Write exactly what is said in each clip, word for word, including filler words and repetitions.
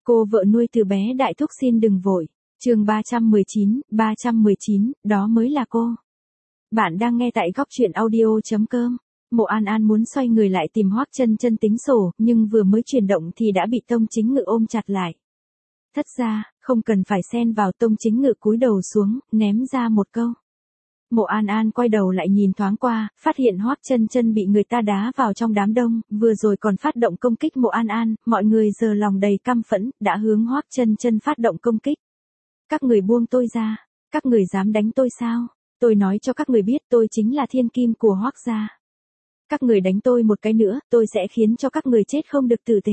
Cô vợ nuôi từ bé đại thúc xin đừng vội. Chương ba trăm mười chín, ba trăm mười chín, đó mới là cô. Bạn đang nghe tại góc truyện audio chấm com. Mộ An An muốn xoay người lại tìm Hoắc Chân Chân tính sổ, nhưng vừa mới chuyển động thì đã bị Tông Chính Ngự ôm chặt lại. Thất gia, không cần phải xen vào. Tông Chính Ngự cúi đầu xuống, ném ra một câu. Mộ An An quay đầu lại nhìn thoáng qua, phát hiện Hoắc Chân Chân bị người ta đá vào trong đám đông, vừa rồi còn phát động công kích Mộ An An, mọi người giờ lòng đầy căm phẫn, đã hướng Hoắc Chân Chân phát động công kích. Các người buông tôi ra, các người dám đánh tôi sao? Tôi nói cho các người biết tôi chính là thiên kim của Hoắc gia. Các người đánh tôi một cái nữa, tôi sẽ khiến cho các người chết không được tử tế.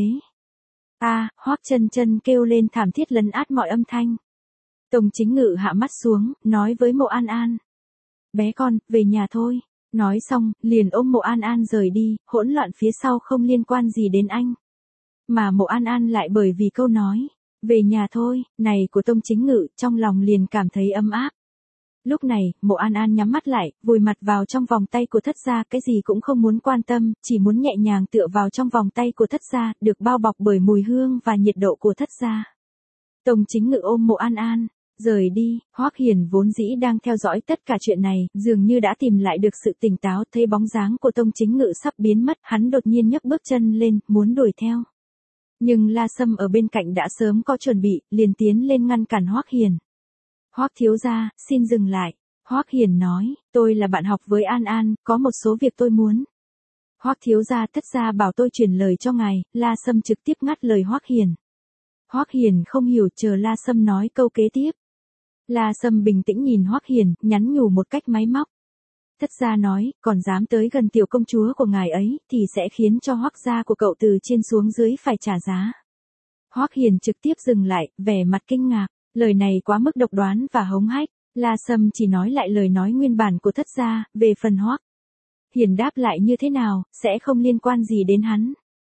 A, à, Hoắc Chân Chân kêu lên thảm thiết lấn át mọi âm thanh. Tông Chính Ngự hạ mắt xuống, nói với Mộ An An. Bé con, về nhà thôi. Nói xong, liền ôm Mộ An An rời đi, hỗn loạn phía sau không liên quan gì đến anh. Mà Mộ An An lại bởi vì câu nói, về nhà thôi, này của Tông Chính Ngự, trong lòng liền cảm thấy ấm áp. Lúc này, Mộ An An nhắm mắt lại, vùi mặt vào trong vòng tay của thất gia, cái gì cũng không muốn quan tâm, chỉ muốn nhẹ nhàng tựa vào trong vòng tay của thất gia, được bao bọc bởi mùi hương và nhiệt độ của thất gia. Tông Chính Ngự ôm Mộ An An, rời đi. Hoắc Hiền vốn dĩ đang theo dõi tất cả chuyện này, dường như đã tìm lại được sự tỉnh táo, thấy bóng dáng của Tông Chính Ngự sắp biến mất, hắn đột nhiên nhấc bước chân lên, muốn đuổi theo. Nhưng La Sâm ở bên cạnh đã sớm có chuẩn bị, liền tiến lên ngăn cản Hoắc Hiền. Hoắc thiếu gia, xin dừng lại. Hoắc Hiền nói, tôi là bạn học với An An, có một số việc tôi muốn. Hoắc thiếu gia, thất gia bảo tôi truyền lời cho ngài. La Sâm trực tiếp ngắt lời Hoắc Hiền. Hoắc Hiền không hiểu, chờ La Sâm nói câu kế tiếp. La Sâm bình tĩnh nhìn Hoắc Hiền, nhắn nhủ một cách máy móc. Thất gia nói, còn dám tới gần tiểu công chúa của ngài ấy, thì sẽ khiến cho Hoắc gia của cậu từ trên xuống dưới phải trả giá. Hoắc Hiền trực tiếp dừng lại, vẻ mặt kinh ngạc, lời này quá mức độc đoán và hống hách. La Sâm chỉ nói lại lời nói nguyên bản của thất gia, về phần Hoắc Hiền đáp lại như thế nào, sẽ không liên quan gì đến hắn.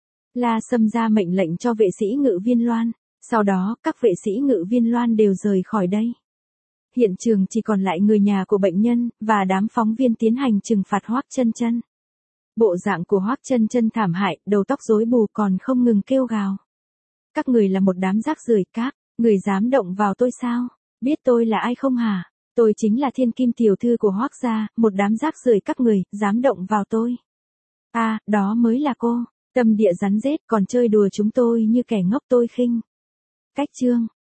La Sâm ra mệnh lệnh cho vệ sĩ Ngự Viên Loan, sau đó, các vệ sĩ Ngự Viên Loan đều rời khỏi đây. Hiện trường chỉ còn lại người nhà của bệnh nhân, và đám phóng viên tiến hành trừng phạt Hoắc Chân Chân. Bộ dạng của Hoắc Chân Chân thảm hại, đầu tóc rối bù còn không ngừng kêu gào. Các người là một đám rác rưởi, các người dám động vào tôi sao? Biết tôi là ai không hả? Tôi chính là thiên kim tiểu thư của Hoắc gia, một đám rác rưởi các người, dám động vào tôi. A, à, đó mới là cô, tâm địa rắn rết còn chơi đùa chúng tôi như kẻ ngốc tôi khinh. Cách chương